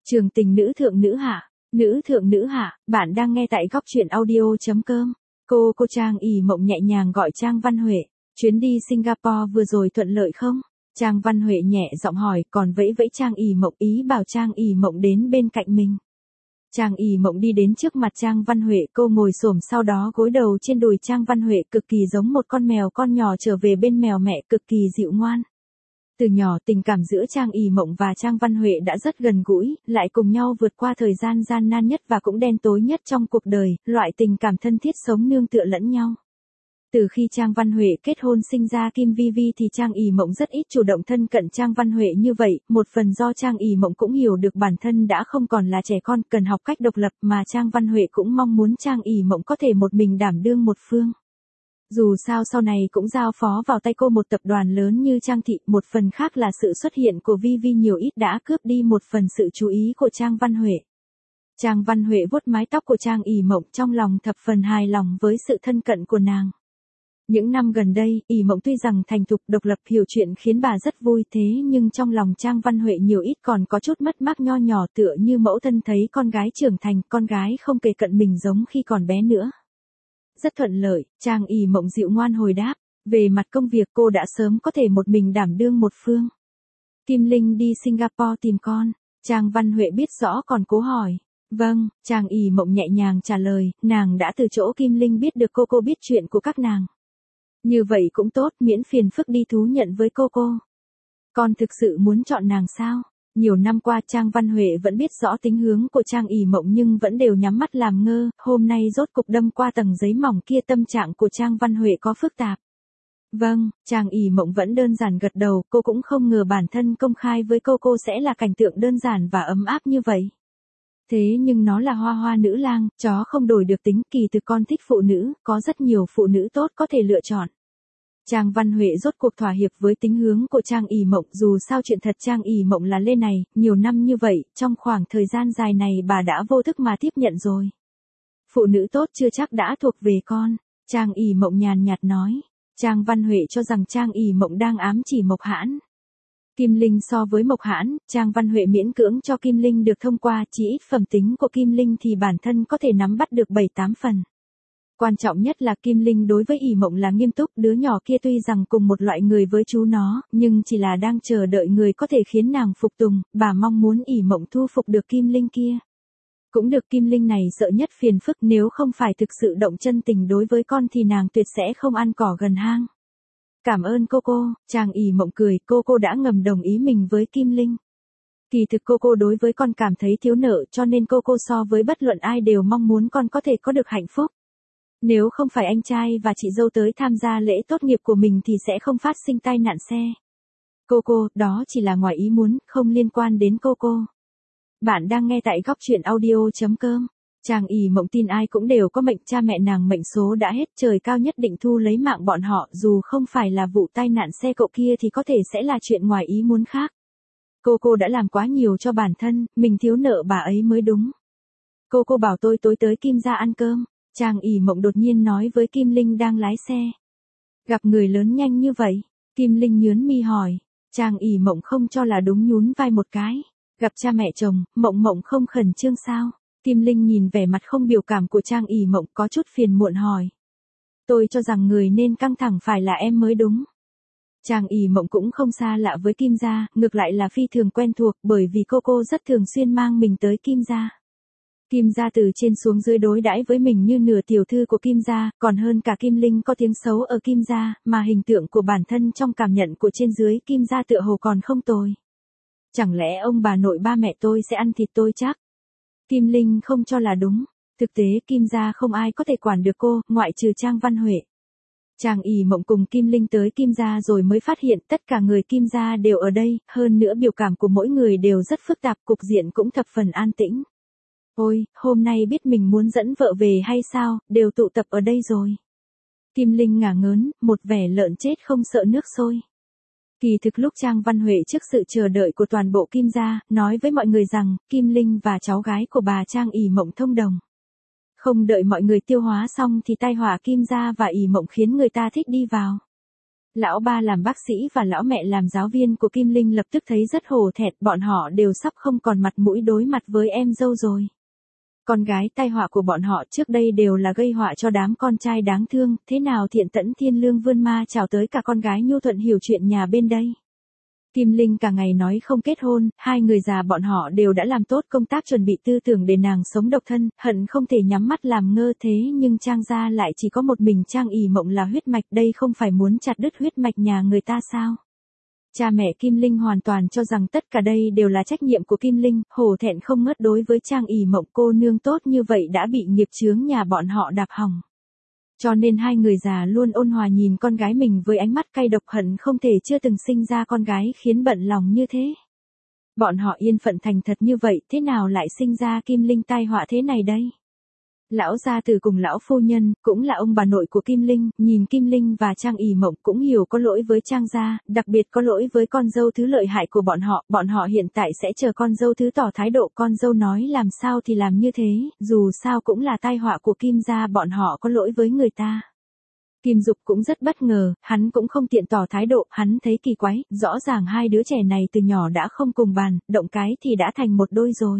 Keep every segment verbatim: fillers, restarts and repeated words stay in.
Trường tình nữ thượng nữ hạ, nữ thượng nữ hạ, bạn đang nghe tại góc truyện audio.com. Cô cô Trang ỉ mộng nhẹ nhàng gọi Trang Văn Huệ, chuyến đi Singapore vừa rồi thuận lợi không? Trang Văn Huệ nhẹ giọng hỏi, còn vẫy vẫy Trang ỉ mộng ý bảo Trang ỉ mộng đến bên cạnh mình. Trang ỉ mộng đi đến trước mặt Trang Văn Huệ, cô ngồi xổm sau đó gối đầu trên đùi Trang Văn Huệ, cực kỳ giống một con mèo con nhỏ trở về bên mèo mẹ, cực kỳ dịu ngoan. Từ nhỏ tình cảm giữa Trang ỉ mộng và Trang Văn Huệ đã rất gần gũi, lại cùng nhau vượt qua thời gian gian nan nhất và cũng đen tối nhất trong cuộc đời, loại tình cảm thân thiết sống nương tựa lẫn nhau. Từ khi Trang Văn Huệ kết hôn sinh ra Kim Vi Vi thì Trang ỉ mộng rất ít chủ động thân cận Trang Văn Huệ như vậy, một phần do Trang ỉ mộng cũng hiểu được bản thân đã không còn là trẻ con, cần học cách độc lập, mà Trang Văn Huệ cũng mong muốn Trang ỉ mộng có thể một mình đảm đương một phương. Dù sao sau này cũng giao phó vào tay cô một tập đoàn lớn như Trang Thị, một phần khác là sự xuất hiện của Vi Vi nhiều ít đã cướp đi một phần sự chú ý của Trang Văn Huệ. Trang Văn Huệ vuốt mái tóc của Trang ỉ mộng, trong lòng thập phần hài lòng với sự thân cận của nàng. Những năm gần đây, ỉ mộng tuy rằng thành thục độc lập hiểu chuyện khiến bà rất vui, thế nhưng trong lòng Trang Văn Huệ nhiều ít còn có chút mất mát nho nhỏ, tựa như mẫu thân thấy con gái trưởng thành, con gái không kề cận mình giống khi còn bé nữa. Rất thuận lợi, Trang ỉ mộng dịu ngoan hồi đáp, về mặt công việc cô đã sớm có thể một mình đảm đương một phương. Kim Linh đi Singapore tìm con, Trang Văn Huệ biết rõ còn cố hỏi. Vâng, Trang ỉ mộng nhẹ nhàng trả lời, nàng đã từ chỗ Kim Linh biết được cô cô biết chuyện của các nàng. Như vậy cũng tốt, miễn phiền phức đi thú nhận với cô cô. Con thực sự muốn chọn nàng sao? Nhiều năm qua Trang Văn Huệ vẫn biết rõ tính hướng của Trang ỉ mộng nhưng vẫn đều nhắm mắt làm ngơ, hôm nay rốt cục đâm qua tầng giấy mỏng kia, tâm trạng của Trang Văn Huệ có phức tạp. Vâng, Trang ỉ mộng vẫn đơn giản gật đầu, cô cũng không ngờ bản thân công khai với cô cô sẽ là cảnh tượng đơn giản và ấm áp như vậy. Thế nhưng nó là hoa hoa nữ lang, chó không đổi được tính, kỳ thực con thích phụ nữ, có rất nhiều phụ nữ tốt có thể lựa chọn. Trang Văn Huệ rốt cuộc thỏa hiệp với tính hướng của Trang ỉ mộng, dù sao chuyện thật Trang ỉ mộng là lê này, nhiều năm như vậy, trong khoảng thời gian dài này bà đã vô thức mà tiếp nhận rồi. Phụ nữ tốt chưa chắc đã thuộc về con, Trang ỉ mộng nhàn nhạt nói. Trang Văn Huệ cho rằng Trang ỉ mộng đang ám chỉ Mộc Hãn. Kim Linh so với Mộc Hãn, Trang Văn Huệ miễn cưỡng cho Kim Linh được thông qua, chỉ ít phẩm tính của Kim Linh thì bản thân có thể nắm bắt được bảy tám phần. Quan trọng nhất là Kim Linh đối với ỉ mộng là nghiêm túc, đứa nhỏ kia tuy rằng cùng một loại người với chú nó, nhưng chỉ là đang chờ đợi người có thể khiến nàng phục tùng, bà mong muốn ỉ mộng thu phục được Kim Linh kia. Cũng được, Kim Linh này sợ nhất phiền phức, nếu không phải thực sự động chân tình đối với con thì nàng tuyệt sẽ không ăn cỏ gần hang. Cảm ơn cô cô, Trang ỉ mộng cười, cô cô đã ngầm đồng ý mình với Kim Linh. Kỳ thực cô cô đối với con cảm thấy thiếu nợ, cho nên cô cô so với bất luận ai đều mong muốn con có thể có được hạnh phúc. Nếu không phải anh trai và chị dâu tới tham gia lễ tốt nghiệp của mình thì sẽ không phát sinh tai nạn xe. Cô cô, đó chỉ là ngoài ý muốn, không liên quan đến cô cô. Bạn đang nghe tại góc truyện audio.com. Trang ỉ mộng tin ai cũng đều có mệnh, cha mẹ nàng mệnh số đã hết, trời cao nhất định thu lấy mạng bọn họ, dù không phải là vụ tai nạn xe cộ kia thì có thể sẽ là chuyện ngoài ý muốn khác. Cô cô đã làm quá nhiều cho bản thân, mình thiếu nợ bà ấy mới đúng. Cô cô bảo tôi tối tới Kim gia ăn cơm. Trang ỉ mộng đột nhiên nói với Kim Linh đang lái xe. Gặp người lớn nhanh như vậy, Kim Linh nhướng mi hỏi. Trang ỉ mộng không cho là đúng, nhún vai một cái. Gặp cha mẹ chồng, mộng mộng không khẩn trương sao? Kim Linh nhìn vẻ mặt không biểu cảm của Trang ỉ mộng có chút phiền muộn hỏi. Tôi cho rằng người nên căng thẳng phải là em mới đúng. Trang ỉ mộng cũng không xa lạ với Kim gia, ngược lại là phi thường quen thuộc, bởi vì cô cô rất thường xuyên mang mình tới Kim gia. Kim gia từ trên xuống dưới đối đãi với mình như nửa tiểu thư của Kim gia, còn hơn cả Kim Linh có tiếng xấu ở Kim gia, mà hình tượng của bản thân trong cảm nhận của trên dưới Kim gia tựa hồ còn không tồi. Chẳng lẽ ông bà nội ba mẹ tôi sẽ ăn thịt tôi chắc? Kim Linh không cho là đúng, thực tế Kim gia không ai có thể quản được cô, ngoại trừ Trang Văn Huệ. Trang ỉ mộng cùng Kim Linh tới Kim gia rồi mới phát hiện tất cả người Kim gia đều ở đây, hơn nữa biểu cảm của mỗi người đều rất phức tạp, cục diện cũng thập phần an tĩnh. Ôi, hôm nay biết mình muốn dẫn vợ về hay sao, đều tụ tập ở đây rồi. Kim Linh ngả ngớn, một vẻ lợn chết không sợ nước sôi. Kỳ thực lúc Trang Văn Huệ trước sự chờ đợi của toàn bộ Kim gia, nói với mọi người rằng, Kim Linh và cháu gái của bà Trang ỉ mộng thông đồng. Không đợi mọi người tiêu hóa xong thì tai họa Kim gia và ỉ mộng khiến người ta thích đi vào. Lão ba làm bác sĩ và lão mẹ làm giáo viên của Kim Linh lập tức thấy rất hổ thẹn, bọn họ đều sắp không còn mặt mũi đối mặt với em dâu rồi. Con gái tai họa của bọn họ trước đây đều là gây họa cho đám con trai đáng thương, thế nào thiện tẫn thiên lương vươn ma chào tới cả con gái nhu thuận hiểu chuyện nhà bên đây. Kim Linh cả ngày nói không kết hôn, hai người già bọn họ đều đã làm tốt công tác chuẩn bị tư tưởng để nàng sống độc thân, hận không thể nhắm mắt làm ngơ thế nhưng Trang gia lại chỉ có một mình Trang ỷ mộng là huyết mạch, đây không phải muốn chặt đứt huyết mạch nhà người ta sao? Cha mẹ Kim Linh hoàn toàn cho rằng tất cả đây đều là trách nhiệm của Kim Linh, hổ thẹn không ngớt đối với Trang ỷ mộng, cô nương tốt như vậy đã bị nghiệp chướng nhà bọn họ đạp hỏng. Cho nên hai người già luôn ôn hòa nhìn con gái mình với ánh mắt cay độc, hận không thể chưa từng sinh ra con gái khiến bận lòng như thế. Bọn họ yên phận thành thật như vậy, thế nào lại sinh ra Kim Linh tai họa thế này đây? Lão gia tử cùng lão phu nhân, cũng là ông bà nội của Kim Linh, nhìn Kim Linh và Trang ỷ mộng cũng hiểu có lỗi với Trang gia, đặc biệt có lỗi với con dâu thứ lợi hại của bọn họ, bọn họ hiện tại sẽ chờ con dâu thứ tỏ thái độ, con dâu nói làm sao thì làm như thế, dù sao cũng là tai họa của Kim gia, bọn họ có lỗi với người ta. Kim Dục cũng rất bất ngờ, hắn cũng không tiện tỏ thái độ, hắn thấy kỳ quái, rõ ràng hai đứa trẻ này từ nhỏ đã không cùng bàn, động cái thì đã thành một đôi rồi.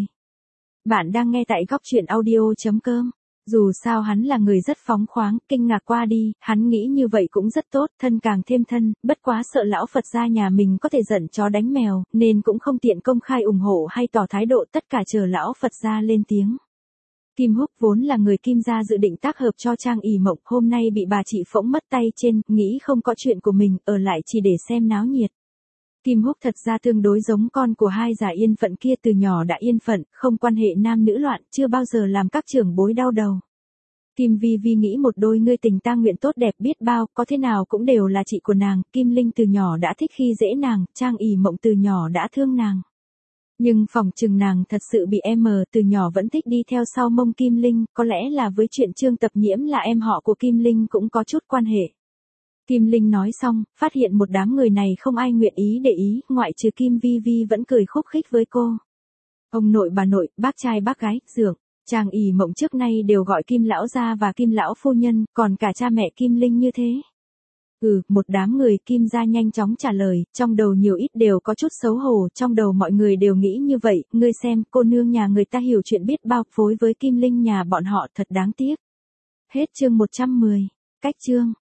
Bạn đang nghe tại góc truyện audio chấm com. Dù sao hắn là người rất phóng khoáng, kinh ngạc qua đi, hắn nghĩ như vậy cũng rất tốt, thân càng thêm thân, bất quá sợ lão Phật gia nhà mình có thể giận chó đánh mèo, nên cũng không tiện công khai ủng hộ hay tỏ thái độ, tất cả chờ lão Phật gia lên tiếng. Kim Húc vốn là người Kim gia dự định tác hợp cho Trang ỷ mộng, hôm nay bị bà chị phỗng mất tay trên, nghĩ không có chuyện của mình, ở lại chỉ để xem náo nhiệt. Kim Húc thật ra tương đối giống con của hai già yên phận kia, từ nhỏ đã yên phận, không quan hệ nam nữ loạn, chưa bao giờ làm các trưởng bối đau đầu. Kim Vi Vi nghĩ một đôi ngươi tình tang nguyện tốt đẹp biết bao, có thế nào cũng đều là chị của nàng, Kim Linh từ nhỏ đã thích khi dễ nàng, Trang ỷ mộng từ nhỏ đã thương nàng. Nhưng phỏng chừng nàng thật sự bị em mờ từ nhỏ vẫn thích đi theo sau mông Kim Linh, có lẽ là với chuyện Trương Tập Nhiễm là em họ của Kim Linh cũng có chút quan hệ. Kim Linh nói xong, phát hiện một đám người này không ai nguyện ý để ý, ngoại trừ Kim Vi Vi vẫn cười khúc khích với cô. Ông nội bà nội, bác trai bác gái, dượng, Trang ỷ mộng trước nay đều gọi Kim lão gia và Kim lão phu nhân, còn cả cha mẹ Kim Linh như thế. Ừ, một đám người Kim gia nhanh chóng trả lời, trong đầu nhiều ít đều có chút xấu hổ, trong đầu mọi người đều nghĩ như vậy, ngươi xem, cô nương nhà người ta hiểu chuyện biết bao, phối với Kim Linh nhà bọn họ thật đáng tiếc. Hết chương một trăm mười. Cách chương